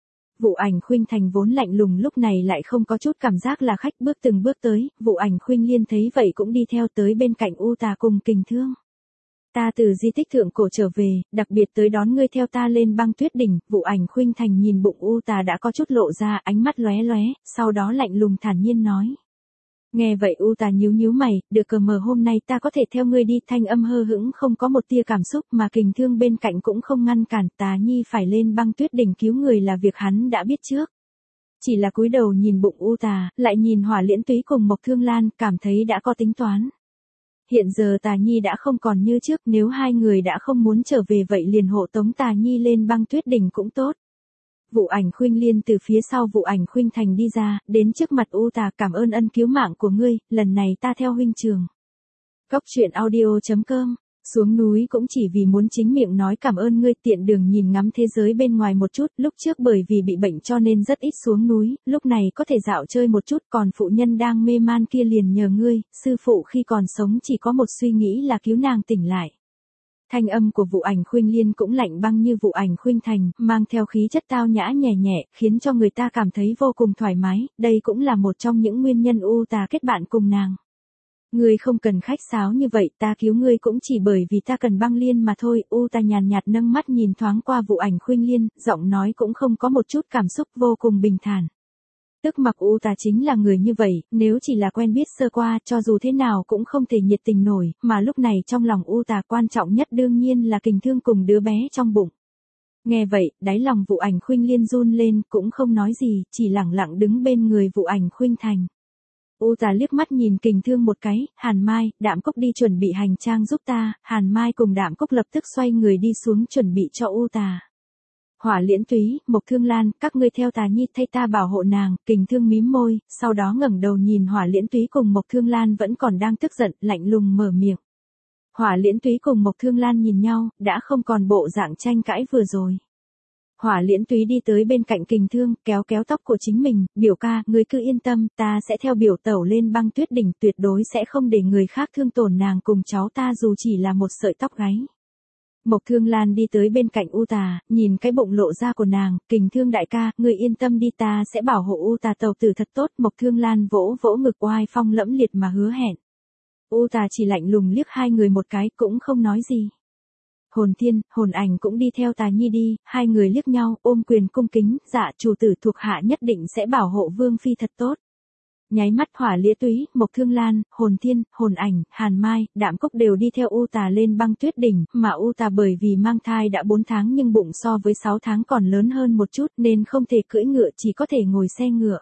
Vụ Ảnh Khuynh Thành vốn lạnh lùng lúc này lại không có chút cảm giác là khách, bước từng bước tới. Vụ Ảnh Khuynh Liên thấy vậy cũng đi theo tới bên cạnh U Tà cùng Kình Thương. Ta từ di tích thượng cổ trở về, đặc biệt tới đón ngươi theo ta lên Băng Tuyết đỉnh. Vụ Ảnh Khuynh Thành nhìn bụng U Tà đã có chút lộ ra, ánh mắt lóe lóe, sau đó lạnh lùng thản nhiên nói. Nghe vậy U Tà nhíu nhíu mày, được cờ mờ hôm nay ta có thể theo ngươi đi. Thanh âm hơ hững không có một tia cảm xúc, mà Kình Thương bên cạnh cũng không ngăn cản. Tà Nhi phải lên Băng Tuyết đỉnh cứu người là việc hắn đã biết trước. Chỉ là cúi đầu nhìn bụng U Tà, lại nhìn Hỏa Liễn Túy cùng Mộc Thương Lan, cảm thấy đã có tính toán. Hiện giờ Tà Nhi đã không còn như trước, nếu hai người đã không muốn trở về vậy liền hộ tống Tà Nhi lên Băng Tuyết đỉnh cũng tốt. Vụ Ảnh Khuynh Liên từ phía sau Vụ Ảnh Khuynh Thành đi ra, đến trước mặt U Tà, cảm ơn ân cứu mạng của ngươi, lần này ta theo huynh trường. Cốc Truyện Audio chấm com, xuống núi cũng chỉ vì muốn chính miệng nói cảm ơn ngươi, tiện đường nhìn ngắm thế giới bên ngoài một chút. Lúc trước bởi vì bị bệnh cho nên rất ít xuống núi, lúc này có thể dạo chơi một chút, còn phụ nhân đang mê man kia liền nhờ ngươi. Sư phụ khi còn sống chỉ có một suy nghĩ là cứu nàng tỉnh lại. Thanh âm của Vụ Ảnh Khuynh Liên cũng lạnh băng như Vụ Ảnh Khuynh Thành, mang theo khí chất tao nhã nhẹ nhẹ, khiến cho người ta cảm thấy vô cùng thoải mái. Đây cũng là một trong những nguyên nhân U Tà kết bạn cùng nàng. Ngươi không cần khách sáo như vậy, ta cứu ngươi cũng chỉ bởi vì ta cần băng liên mà thôi. U Tà nhàn nhạt nâng mắt nhìn thoáng qua Vụ Ảnh Khuynh Liên, giọng nói cũng không có một chút cảm xúc, vô cùng bình thản. Tức mặc U Tà chính là người như vậy, nếu chỉ là quen biết sơ qua, cho dù thế nào cũng không thể nhiệt tình nổi, mà lúc này trong lòng U Tà quan trọng nhất đương nhiên là Kình Thương cùng đứa bé trong bụng. Nghe vậy, đáy lòng Vụ Ảnh Khuynh Liên run lên, cũng không nói gì, chỉ lẳng lặng đứng bên người Vụ Ảnh Khuynh Thành. U Tà liếc mắt nhìn Kình Thương một cái, Hàn Mai, Đạm Cúc đi chuẩn bị hành trang giúp ta. Hàn Mai cùng Đạm Cúc lập tức xoay người đi xuống chuẩn bị cho U Tà. Hỏa Liễn Túy, Mộc Thương Lan, các ngươi theo Tà Nhi thay ta bảo hộ nàng. Kình Thương mím môi, sau đó ngẩng đầu nhìn Hỏa Liễn Túy cùng Mộc Thương Lan vẫn còn đang tức giận, lạnh lùng mở miệng. Hỏa Liễn Túy cùng Mộc Thương Lan nhìn nhau, đã không còn bộ dạng tranh cãi vừa rồi. Hỏa Liễn Túy đi tới bên cạnh Kình Thương, kéo kéo tóc của chính mình, biểu ca, ngươi cứ yên tâm, ta sẽ theo biểu tẩu lên Băng Tuyết đỉnh, tuyệt đối sẽ không để người khác thương tổn nàng cùng cháu ta dù chỉ là một sợi tóc gáy. Mộc Thương Lan đi tới bên cạnh U Tà, nhìn cái bụng lộ ra của nàng, Kình Thương đại ca, ngươi yên tâm đi, ta sẽ bảo hộ U Tà tẩu tử thật tốt. Mộc Thương Lan vỗ vỗ ngực oai phong lẫm liệt mà hứa hẹn. U Tà chỉ lạnh lùng liếc hai người một cái, cũng không nói gì. Hồn Thiên, Hồn Ảnh cũng đi theo Tà Nhi đi, hai người liếc nhau, ôm quyền cung kính, dạ chủ tử thuộc hạ nhất định sẽ bảo hộ Vương Phi thật tốt. Nháy mắt Hỏa Liễn Túy, Mộc Thương Lan, Hồn Thiên, Hồn Ảnh, Hàn Mai, Đạm Cốc đều đi theo U Tà lên Băng Tuyết đỉnh, mà U Tà bởi vì mang thai đã bốn tháng nhưng bụng so với sáu tháng còn lớn hơn một chút nên không thể cưỡi ngựa, chỉ có thể ngồi xe ngựa.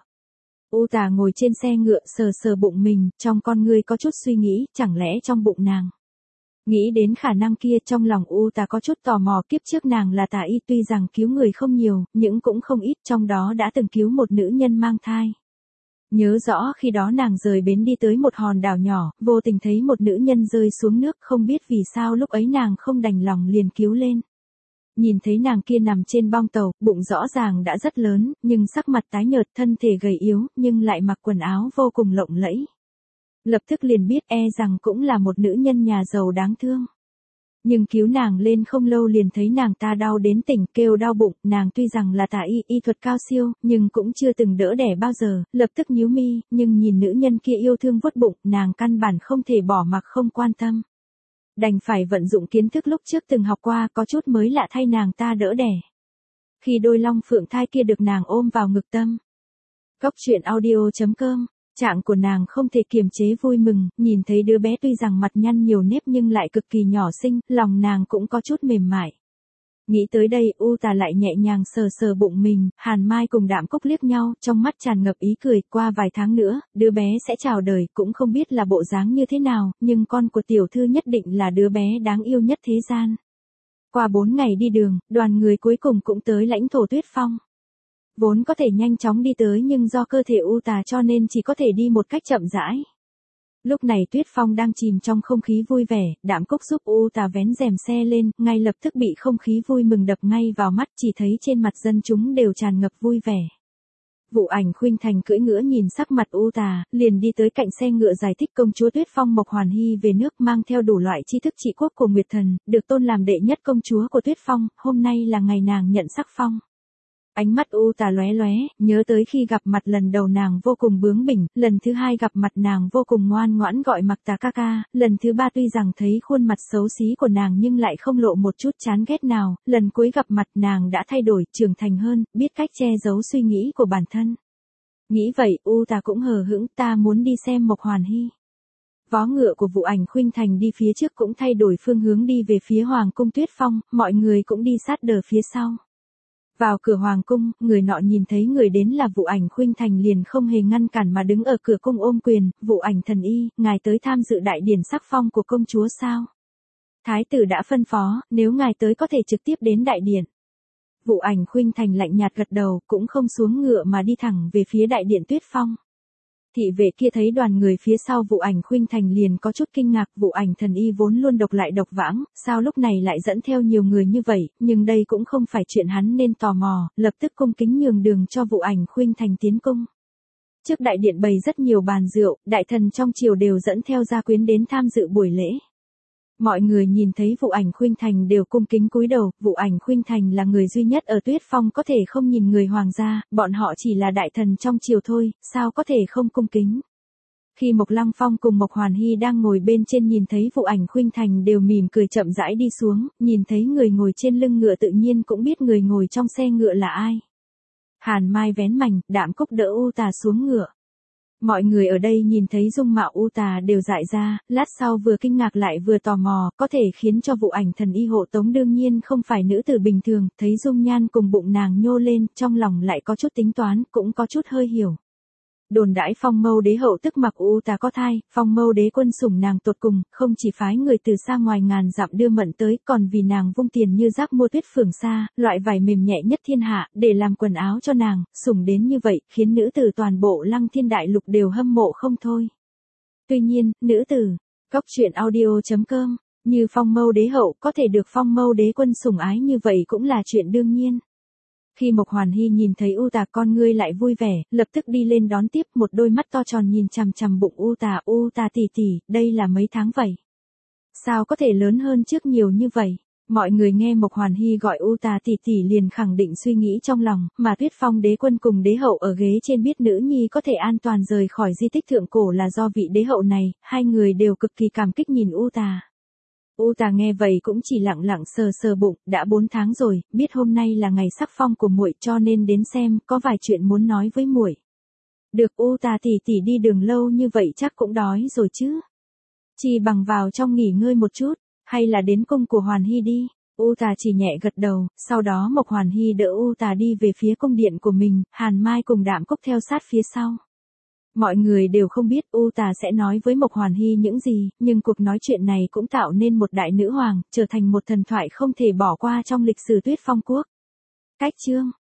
U Tà ngồi trên xe ngựa sờ sờ bụng mình, trong con ngươi có chút suy nghĩ, chẳng lẽ trong bụng nàng. Nghĩ đến khả năng kia trong lòng U Tà có chút tò mò, kiếp trước nàng là tà y tuy rằng cứu người không nhiều, nhưng cũng không ít, trong đó đã từng cứu một nữ nhân mang thai. Nhớ rõ khi đó nàng rời bến đi tới một hòn đảo nhỏ, vô tình thấy một nữ nhân rơi xuống nước, không biết vì sao lúc ấy nàng không đành lòng liền cứu lên. Nhìn thấy nàng kia nằm trên bong tàu, bụng rõ ràng đã rất lớn, nhưng sắc mặt tái nhợt, thân thể gầy yếu, nhưng lại mặc quần áo vô cùng lộng lẫy. Lập tức liền biết e rằng cũng là một nữ nhân nhà giàu đáng thương. Nhưng cứu nàng lên không lâu liền thấy nàng ta đau đến tỉnh, kêu đau bụng, nàng tuy rằng là tà y, y thuật cao siêu, nhưng cũng chưa từng đỡ đẻ bao giờ, lập tức nhíu mi, nhưng nhìn nữ nhân kia yêu thương vuốt bụng, nàng căn bản không thể bỏ mặc không quan tâm. Đành phải vận dụng kiến thức lúc trước từng học qua, có chút mới lạ thay nàng ta đỡ đẻ. Khi đôi long phượng thai kia được nàng ôm vào ngực tâm. Góc truyện audio chấm com. Trạng của nàng không thể kiềm chế vui mừng, nhìn thấy đứa bé tuy rằng mặt nhăn nhiều nếp nhưng lại cực kỳ nhỏ xinh, lòng nàng cũng có chút mềm mại. Nghĩ tới đây, U Tà lại nhẹ nhàng sờ sờ bụng mình, Hàn Mai cùng Đạm Cốc liếc nhau, trong mắt tràn ngập ý cười, qua vài tháng nữa, đứa bé sẽ chào đời, cũng không biết là bộ dáng như thế nào, nhưng con của tiểu thư nhất định là đứa bé đáng yêu nhất thế gian. Qua bốn ngày đi đường, đoàn người cuối cùng cũng tới lãnh thổ Tuyết Phong. Vốn có thể nhanh chóng đi tới nhưng do cơ thể U Tà cho nên chỉ có thể đi một cách chậm rãi. Lúc này Tuyết Phong đang chìm trong không khí vui vẻ, Đạm Cốc giúp U Tà vén rèm xe lên, ngay lập tức bị không khí vui mừng đập ngay vào mắt, chỉ thấy trên mặt dân chúng đều tràn ngập vui vẻ. Vụ Ảnh Khuynh Thành cưỡi ngựa nhìn sắc mặt U Tà, liền đi tới cạnh xe ngựa giải thích công chúa Tuyết Phong Mộc Hoàn Hy về nước mang theo đủ loại tri thức trị quốc của Nguyệt Thần, được tôn làm đệ nhất công chúa của Tuyết Phong, hôm nay là ngày nàng nhận sắc phong. Ánh mắt U Tà lóe lóe, nhớ tới khi gặp mặt lần đầu nàng vô cùng bướng bỉnh, lần thứ hai gặp mặt nàng vô cùng ngoan ngoãn gọi Mặc Tà ca ca, lần thứ ba tuy rằng thấy khuôn mặt xấu xí của nàng nhưng lại không lộ một chút chán ghét nào, lần cuối gặp mặt nàng đã thay đổi, trưởng thành hơn, biết cách che giấu suy nghĩ của bản thân. Nghĩ vậy, U Tà cũng hờ hững, ta muốn đi xem Mộc Hoàn Hy. Vó ngựa của Vụ Ảnh Khuynh Thành đi phía trước cũng thay đổi phương hướng đi về phía Hoàng cung Tuyết Phong, mọi người cũng đi sát đờ phía sau. Vào cửa hoàng cung, người nọ nhìn thấy người đến là Vụ Ảnh Khuynh Thành liền không hề ngăn cản mà đứng ở cửa cung ôm quyền, Vụ Ảnh thần y, ngài tới tham dự đại điển sắc phong của công chúa sao? Thái tử đã phân phó, nếu ngài tới có thể trực tiếp đến đại điển. Vụ Ảnh Khuynh Thành lạnh nhạt gật đầu, cũng không xuống ngựa mà đi thẳng về phía đại điện Tuyết Phong. Thị vệ kia thấy đoàn người phía sau Vụ Ảnh Khuynh Thành liền có chút kinh ngạc, Vụ Ảnh thần y vốn luôn độc lại độc vãng, sao lúc này lại dẫn theo nhiều người như vậy, nhưng đây cũng không phải chuyện hắn nên tò mò, lập tức cung kính nhường đường cho Vụ Ảnh Khuynh Thành tiến cung. Trước đại điện bày rất nhiều bàn rượu, đại thần trong triều đều dẫn theo gia quyến đến tham dự buổi lễ. Mọi người nhìn thấy Vụ Ảnh Khuynh Thành đều cung kính cúi đầu, Vụ Ảnh Khuynh Thành là người duy nhất ở Tuyết Phong có thể không nhìn người hoàng gia, bọn họ chỉ là đại thần trong triều thôi, sao có thể không cung kính. Khi Mộc Lăng Phong cùng Mộc Hoàn Hy đang ngồi bên trên nhìn thấy Vụ Ảnh Khuynh Thành đều mỉm cười chậm rãi đi xuống, nhìn thấy người ngồi trên lưng ngựa tự nhiên cũng biết người ngồi trong xe ngựa là ai. Hàn Mai vén mành, Đạm Cốc đỡ U Tà xuống ngựa. Mọi người ở đây nhìn thấy dung mạo U Tà đều dại ra, lát sau vừa kinh ngạc lại vừa tò mò, có thể khiến cho Vụ Ảnh thần y hộ tống đương nhiên không phải nữ tử bình thường, thấy dung nhan cùng bụng nàng nhô lên, trong lòng lại có chút tính toán, cũng có chút hơi hiểu. Đồn đãi Phong Mâu đế hậu tức Mặc U Tà có thai, Phong Mâu đế quân sủng nàng tột cùng, không chỉ phái người từ xa ngoài ngàn dặm đưa mận tới, còn vì nàng vung tiền như rác mua tuyết phường xa, loại vải mềm nhẹ nhất thiên hạ, để làm quần áo cho nàng, sủng đến như vậy, khiến nữ tử toàn bộ Lăng Thiên đại lục đều hâm mộ không thôi. Tuy nhiên, nữ tử, Cốc truyện audio chấm com, như Phong Mâu đế hậu có thể được Phong Mâu đế quân sủng ái như vậy cũng là chuyện đương nhiên. Khi Mộc Hoàn Hy nhìn thấy U Tà con ngươi lại vui vẻ, lập tức đi lên đón tiếp, một đôi mắt to tròn nhìn chằm chằm bụng U Tà. U Tà tỷ tỷ, đây là mấy tháng vậy? Sao có thể lớn hơn trước nhiều như vậy? Mọi người nghe Mộc Hoàn Hy gọi U Tà tỷ tỷ liền khẳng định suy nghĩ trong lòng, mà Tuyết Phong đế quân cùng đế hậu ở ghế trên biết nữ nhi có thể an toàn rời khỏi di tích thượng cổ là do vị đế hậu này, hai người đều cực kỳ cảm kích nhìn U Tà. U Tà nghe vậy cũng chỉ lặng lặng sờ sờ bụng, đã bốn tháng rồi, biết hôm nay là ngày sắc phong của muội cho nên đến xem, có vài chuyện muốn nói với muội. Được. U Tà tỷ tỷ đi đường lâu như vậy chắc cũng đói rồi chứ. Chỉ bằng vào trong nghỉ ngơi một chút, hay là đến cung của Hoàn Hy đi. U Tà chỉ nhẹ gật đầu, sau đó Mộc Hoàn Hy đỡ U Tà đi về phía cung điện của mình, Hàn Mai cùng Đạm Cốc theo sát phía sau. Mọi người đều không biết U Tà sẽ nói với Mộc Hoàn Hy những gì, nhưng cuộc nói chuyện này cũng tạo nên một đại nữ hoàng, trở thành một thần thoại không thể bỏ qua trong lịch sử Tuyết Phong quốc. Cách chương